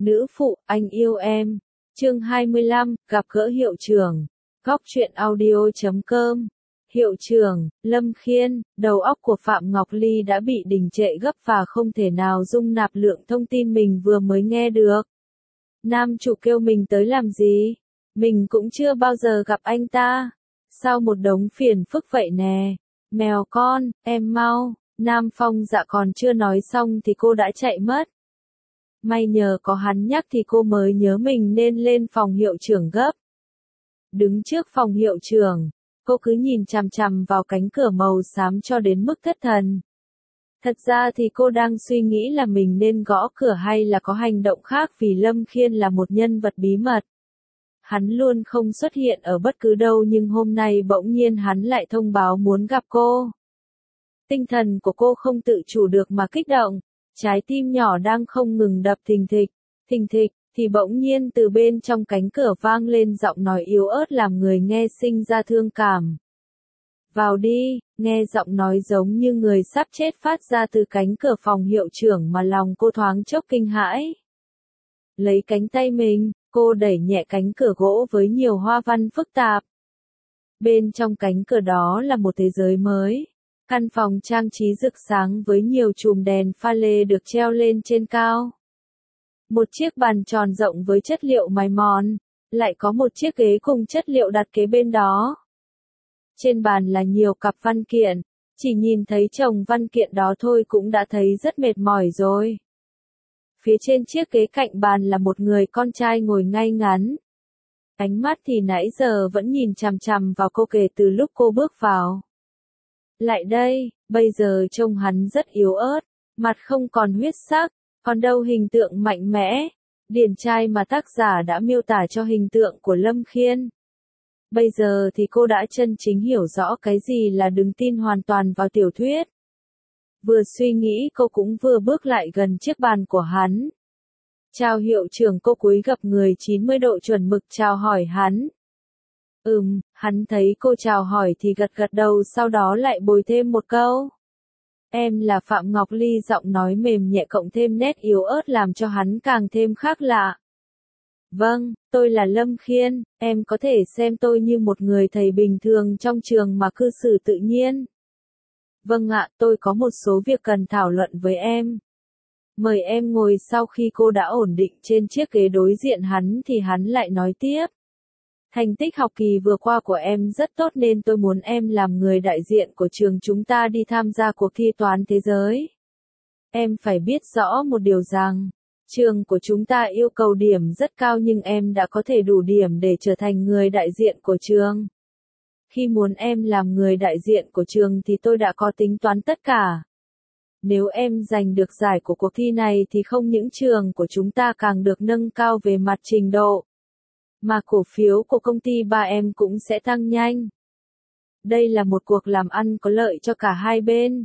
Nữ phụ, anh yêu em. Chương 25, gặp gỡ hiệu trưởng. Góc truyện audio.com. Hiệu trưởng, Lâm Khiên, đầu óc của Phạm Ngọc Ly đã bị đình trệ gấp và không thể nào dung nạp lượng thông tin mình vừa mới nghe được. Nam chủ kêu mình tới làm gì? Mình cũng chưa bao giờ gặp anh ta. Sao một đống phiền phức vậy nè? Mèo con, em mau. Nam Phong dạ còn chưa nói xong thì cô đã chạy mất. May nhờ có hắn nhắc thì cô mới nhớ mình nên lên phòng hiệu trưởng gấp. Đứng trước phòng hiệu trưởng, cô cứ nhìn chằm chằm vào cánh cửa màu xám cho đến mức thất thần. Thật ra thì cô đang suy nghĩ là mình nên gõ cửa hay là có hành động khác vì Lâm Khiên là một nhân vật bí mật. Hắn luôn không xuất hiện ở bất cứ đâu nhưng hôm nay bỗng nhiên hắn lại thông báo muốn gặp cô. Tinh thần của cô không tự chủ được mà kích động, trái tim nhỏ đang không ngừng đập thình thịch, thì bỗng nhiên từ bên trong cánh cửa vang lên giọng nói yếu ớt làm người nghe sinh ra thương cảm. Vào đi, nghe giọng nói giống như người sắp chết phát ra từ cánh cửa phòng hiệu trưởng mà lòng cô thoáng chốc kinh hãi. Lấy cánh tay mình, cô đẩy nhẹ cánh cửa gỗ với nhiều hoa văn phức tạp. Bên trong cánh cửa đó là một thế giới mới. Căn phòng trang trí rực sáng với nhiều chùm đèn pha lê được treo lên trên cao. Một chiếc bàn tròn rộng với chất liệu mài mòn, lại có một chiếc ghế cùng chất liệu đặt kế bên đó. Trên bàn là nhiều cặp văn kiện, chỉ nhìn thấy chồng văn kiện đó thôi cũng đã thấy rất mệt mỏi rồi. Phía trên chiếc ghế cạnh bàn là một người con trai ngồi ngay ngắn. Ánh mắt thì nãy giờ vẫn nhìn chằm chằm vào cô kể từ lúc cô bước vào. Lại đây, bây giờ trông hắn rất yếu ớt, mặt không còn huyết sắc, còn đâu hình tượng mạnh mẽ, điển trai mà tác giả đã miêu tả cho hình tượng của Lâm Khiên. Bây giờ thì cô đã chân chính hiểu rõ cái gì là đừng tin hoàn toàn vào tiểu thuyết. Vừa suy nghĩ cô cũng vừa bước lại gần chiếc bàn của hắn. Chào hiệu trưởng, cô cúi gập người 90 độ chuẩn mực chào hỏi hắn. Hắn thấy cô chào hỏi thì gật gật đầu sau đó lại bồi thêm một câu. Em là Phạm Ngọc Ly, giọng nói mềm nhẹ cộng thêm nét yếu ớt làm cho hắn càng thêm khác lạ. Vâng, tôi là Lâm Khiên, em có thể xem tôi như một người thầy bình thường trong trường mà cư xử tự nhiên. Vâng ạ, tôi có một số việc cần thảo luận với em. Mời em ngồi. Sau khi cô đã ổn định trên chiếc ghế đối diện hắn thì hắn lại nói tiếp. Thành tích học kỳ vừa qua của em rất tốt nên tôi muốn em làm người đại diện của trường chúng ta đi tham gia cuộc thi toán thế giới. Em phải biết rõ một điều rằng, trường của chúng ta yêu cầu điểm rất cao nhưng em đã có thể đủ điểm để trở thành người đại diện của trường. Khi muốn em làm người đại diện của trường thì tôi đã có tính toán tất cả. Nếu em giành được giải của cuộc thi này thì không những trường của chúng ta càng được nâng cao về mặt trình độ, mà cổ phiếu của công ty ba em cũng sẽ tăng nhanh. Đây là một cuộc làm ăn có lợi cho cả hai bên.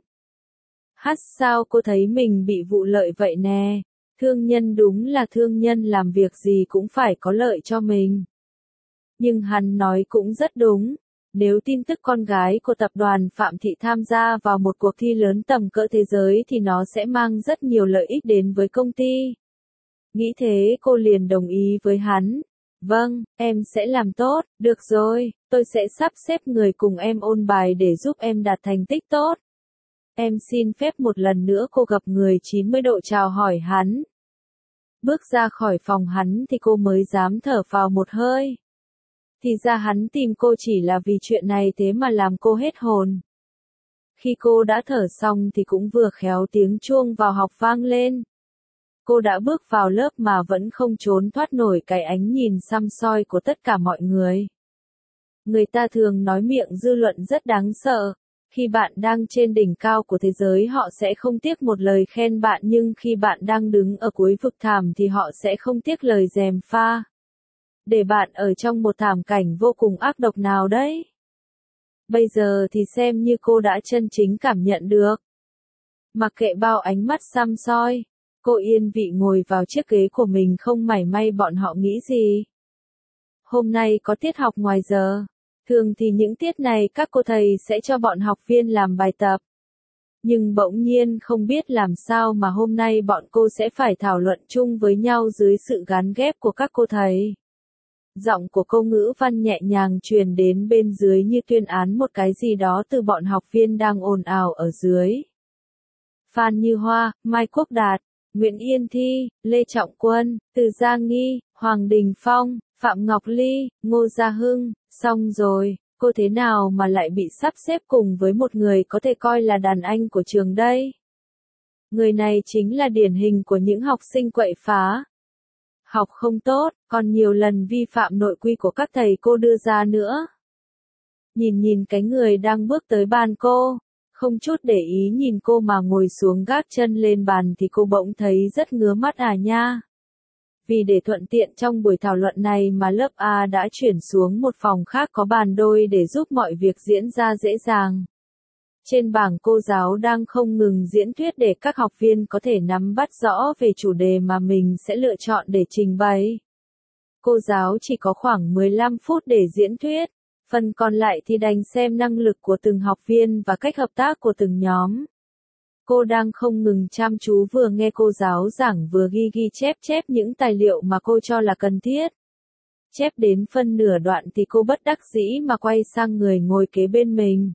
Sao cô thấy mình bị vụ lợi vậy nè? Thương nhân đúng là thương nhân, làm việc gì cũng phải có lợi cho mình. Nhưng hắn nói cũng rất đúng. Nếu tin tức con gái của tập đoàn Phạm Thị tham gia vào một cuộc thi lớn tầm cỡ thế giới thì nó sẽ mang rất nhiều lợi ích đến với công ty. Nghĩ thế cô liền đồng ý với hắn. Vâng, em sẽ làm tốt, được rồi, tôi sẽ sắp xếp người cùng em ôn bài để giúp em đạt thành tích tốt. Em xin phép. Một lần nữa cô gập người 90 độ chào hỏi hắn. Bước ra khỏi phòng hắn thì cô mới dám thở phào một hơi. Thì ra hắn tìm cô chỉ là vì chuyện này, thế mà làm cô hết hồn. Khi cô đã thở xong thì cũng vừa khéo tiếng chuông vào học vang lên. Cô đã bước vào lớp mà vẫn không trốn thoát nổi cái ánh nhìn săm soi của tất cả mọi người. Người ta thường nói miệng dư luận rất đáng sợ. Khi bạn đang trên đỉnh cao của thế giới họ sẽ không tiếc một lời khen bạn, nhưng khi bạn đang đứng ở cuối vực thẳm thì họ sẽ không tiếc lời gièm pha. Để bạn ở trong một thảm cảnh vô cùng ác độc nào đấy. Bây giờ thì xem như cô đã chân chính cảm nhận được. Mặc kệ bao ánh mắt săm soi, cô yên vị ngồi vào chiếc ghế của mình không mảy may bọn họ nghĩ gì. Hôm nay có tiết học ngoài giờ. Thường thì những tiết này các cô thầy sẽ cho bọn học viên làm bài tập. Nhưng bỗng nhiên không biết làm sao mà hôm nay bọn cô sẽ phải thảo luận chung với nhau dưới sự gán ghép của các cô thầy. Giọng của cô ngữ văn nhẹ nhàng truyền đến bên dưới như tuyên án một cái gì đó từ bọn học viên đang ồn ào ở dưới. Phan Như Hoa, Mai Quốc Đạt, Nguyễn Yên Thi, Lê Trọng Quân, Từ Gia Nghi, Hoàng Đình Phong, Phạm Ngọc Ly, Ngô Gia Hưng, xong rồi, cô thế nào mà lại bị sắp xếp cùng với một người có thể coi là đàn anh của trường đây? Người này chính là điển hình của những học sinh quậy phá. Học không tốt, còn nhiều lần vi phạm nội quy của các thầy cô đưa ra nữa. Nhìn cái người đang bước tới bàn cô, không chút để ý nhìn cô mà ngồi xuống gác chân lên bàn thì cô bỗng thấy rất ngứa mắt à nha. Vì để thuận tiện trong buổi thảo luận này mà lớp A đã chuyển xuống một phòng khác có bàn đôi để giúp mọi việc diễn ra dễ dàng. Trên bảng cô giáo đang không ngừng diễn thuyết để các học viên có thể nắm bắt rõ về chủ đề mà mình sẽ lựa chọn để trình bày. Cô giáo chỉ có khoảng 15 phút để diễn thuyết, phần còn lại thì đành xem năng lực của từng học viên và cách hợp tác của từng nhóm. Cô đang không ngừng chăm chú vừa nghe cô giáo giảng vừa ghi chép những tài liệu mà cô cho là cần thiết. Chép đến phân nửa đoạn thì cô bất đắc dĩ mà quay sang người ngồi kế bên mình.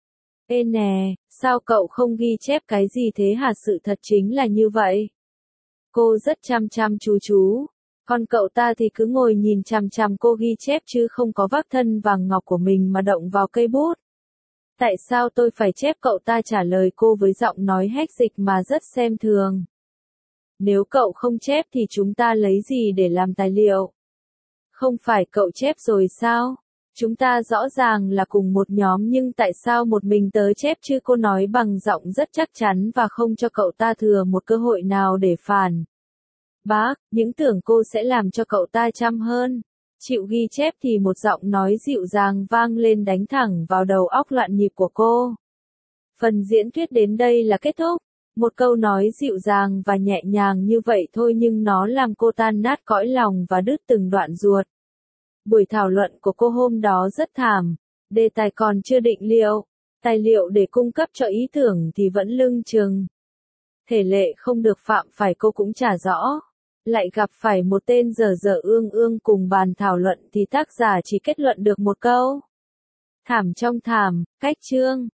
Ê nè, sao cậu không ghi chép cái gì thế hả? Sự thật chính là như vậy. Cô rất chăm chú. Còn cậu ta thì cứ ngồi nhìn chằm cô ghi chép chứ không có vác thân vàng ngọc của mình mà động vào cây bút. Tại sao tôi phải chép? Cậu ta trả lời cô với giọng nói hách dịch mà rất xem thường. Nếu cậu không chép thì chúng ta lấy gì để làm tài liệu? Không phải cậu chép rồi sao? Chúng ta rõ ràng là cùng một nhóm nhưng tại sao một mình tớ chép chứ? Cô nói bằng giọng rất chắc chắn và không cho cậu ta thừa một cơ hội nào để phản bác, những tưởng cô sẽ làm cho cậu ta chăm hơn. Chịu ghi chép thì một giọng nói dịu dàng vang lên đánh thẳng vào đầu óc loạn nhịp của cô. Phần diễn thuyết đến đây là kết thúc. Một câu nói dịu dàng và nhẹ nhàng như vậy thôi nhưng nó làm cô tan nát cõi lòng và đứt từng đoạn ruột. Buổi thảo luận của cô hôm đó rất thảm. Đề tài còn chưa định liệu. Tài liệu để cung cấp cho ý tưởng thì vẫn lưng chừng. Thể lệ không được phạm phải cô cũng chả rõ. Lại gặp phải một tên dở ương cùng bàn thảo luận thì tác giả chỉ kết luận được một câu. Thảm trong thảm, cách chương.